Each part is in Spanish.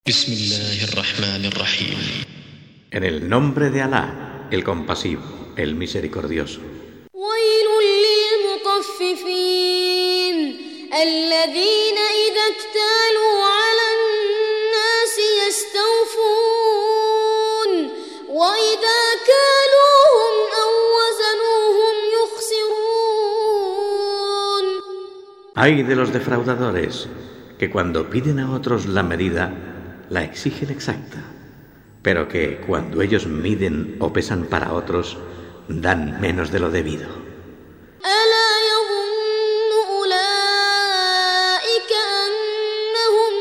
Bismillahirrahmanirrahim. En el nombre de Alá, el compasivo, el misericordioso. ويل للمطففين الذين إذا اكتالوا على الناس يستوفون وإذا كالوهم أو وزنوهم يخسرون. Ay de los defraudadores, que cuando piden a otros la medida, la exigen exacta, pero que cuando ellos miden o pesan para otros, dan menos de lo debido. ألا يظن أولئك أنهم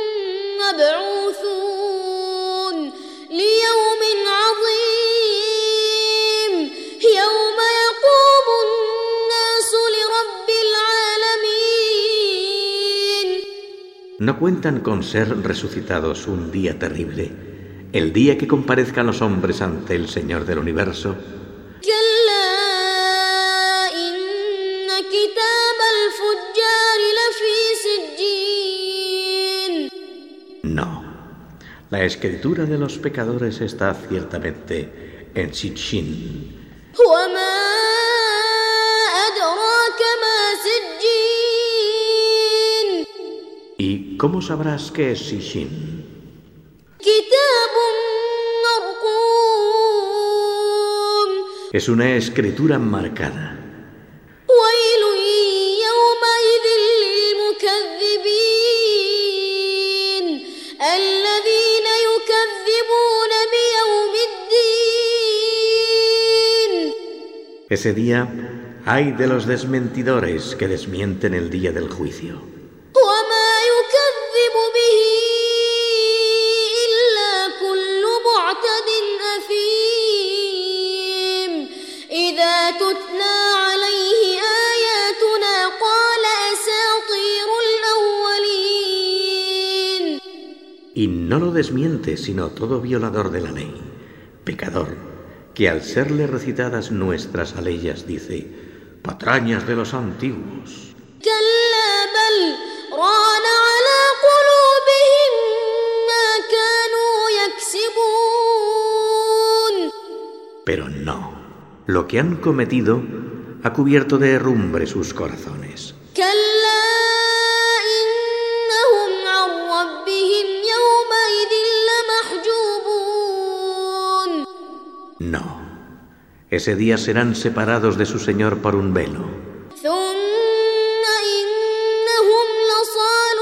مبعوثون ليوم عظيم يوم يقوم الناس لرب العالمين. ¿No cuentan con ser resucitados un día terrible, el día que comparezcan los hombres ante el Señor del universo? كلا إن كتاب الفجار لفي سجين. No. La escritura de los pecadores está ciertamente en Sitchin. وما أدراك ما سجين. ¿Y cómo sabrás qué es Sitchin? كتاب مرقوم. Es una escritura marcada. ويل يومئذ للمكذبين الذين يكذبون بيوم الدين. Ese día, ay de los desmentidores que desmienten el día del juicio. وما يكذب به إلا كل معتد أثيم إذا تتلى عليه آياتنا قال أساطير الأولين. Y no lo desmiente sino todo violador de la ley, pecador, que al serle recitadas nuestras aleyas dice, patrañas de los antiguos. كلا بل ران على قلوبهم ما كانوا يكسبون. Pero no, lo que han cometido ha cubierto de herrumbre sus corazones. كلا إنهم عن ربهم يومئذ لمحجوبون. No, ese día serán separados de su Señor por un velo. ثم إنهم لصال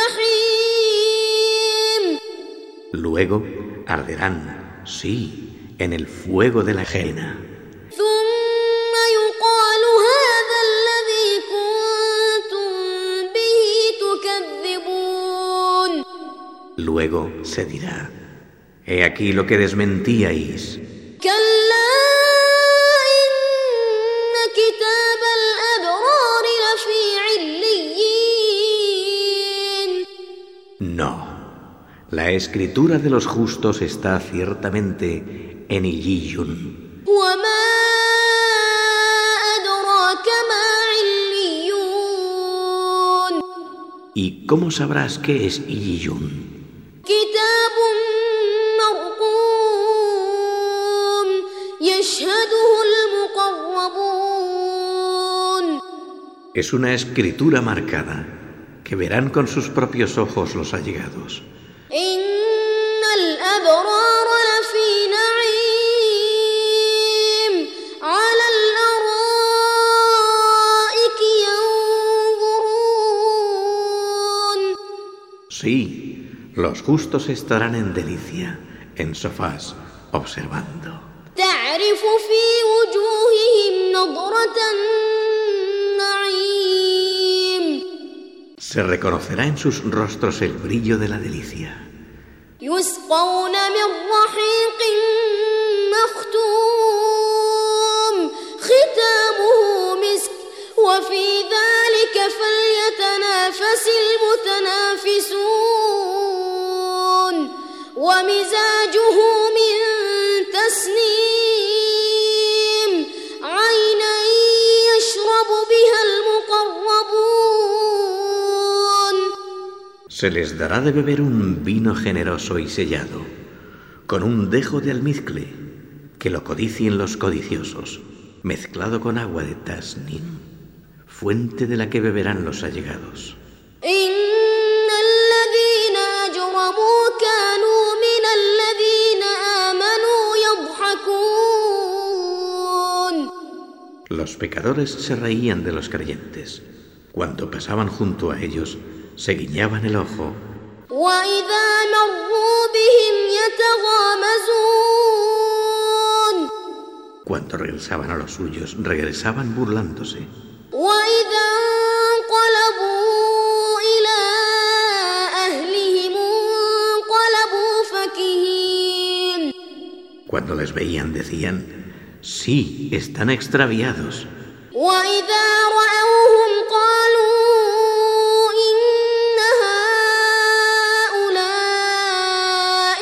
الجحيم. Luego arderán, sí, en el fuego de la ajena. ثم يقال هذا الذي كنتم به تكذبون. Luego se dirá, he aquí lo que desmentíais. كلا إن كتاب الأبرار لفي عليين. No, la escritura de los justos está ciertamente en Illiyun. وما أدراك ما عليون. ¿Y cómo sabrás qué es Illiyun? كتاب مرقوم يشهده المقربون. Es una escritura marcada que verán con sus propios ojos los allegados. إن الأبرار لفي نعيم على الأرائك ينظرون. Sí, los justos estarán en delicia, en sofás, observando. تعرف في وجوههم نضرة النعيم. Se reconocerá en sus rostros el brillo de la delicia. يسقون من رحيق مختوم ختامه مسك وفي ذلك فليتنافس المتنافسون ومزاجه من تسنيم عينا يشرب بها المقربون. Se les dará de beber un vino generoso y sellado, con un dejo de almizcle, que lo codicien los codiciosos, mezclado con agua de tasnim, fuente de la que beberán los allegados. إن الذين أجرموا كانوا من الذين آمنوا يضحكون. Los pecadores se reían de los creyentes. Cuando pasaban junto a ellos, se guiñaban el ojo. وإذا مروا بهم يتغامزون. Cuando regresaban a los suyos, regresaban burlándose. وإذا انقلبوا إلى أهلهم انقلبوا فكهين. Cuando les veían, decían: sí, están extraviados. وإذا رأوهم قالوا إن هؤلاء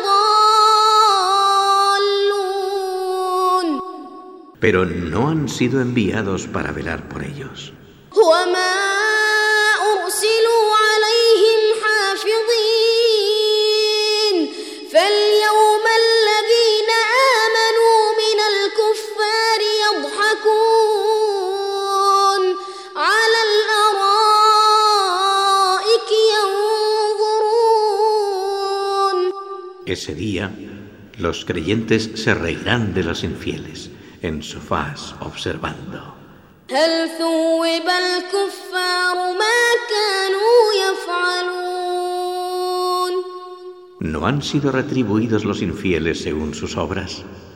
لضالون. Pero no han sido enviados para velar por ellos. وما أرسلوا عليهم حافظين. فاليوم الذين آمنوا من الكفار يضحكون على الأرائك ينظرون. Ese día, los creyentes se reirán de los infieles, en sofás observando. هل ثوب الكفار ما كانوا يفعلون. ¿No han sido retribuidos los infieles según sus obras?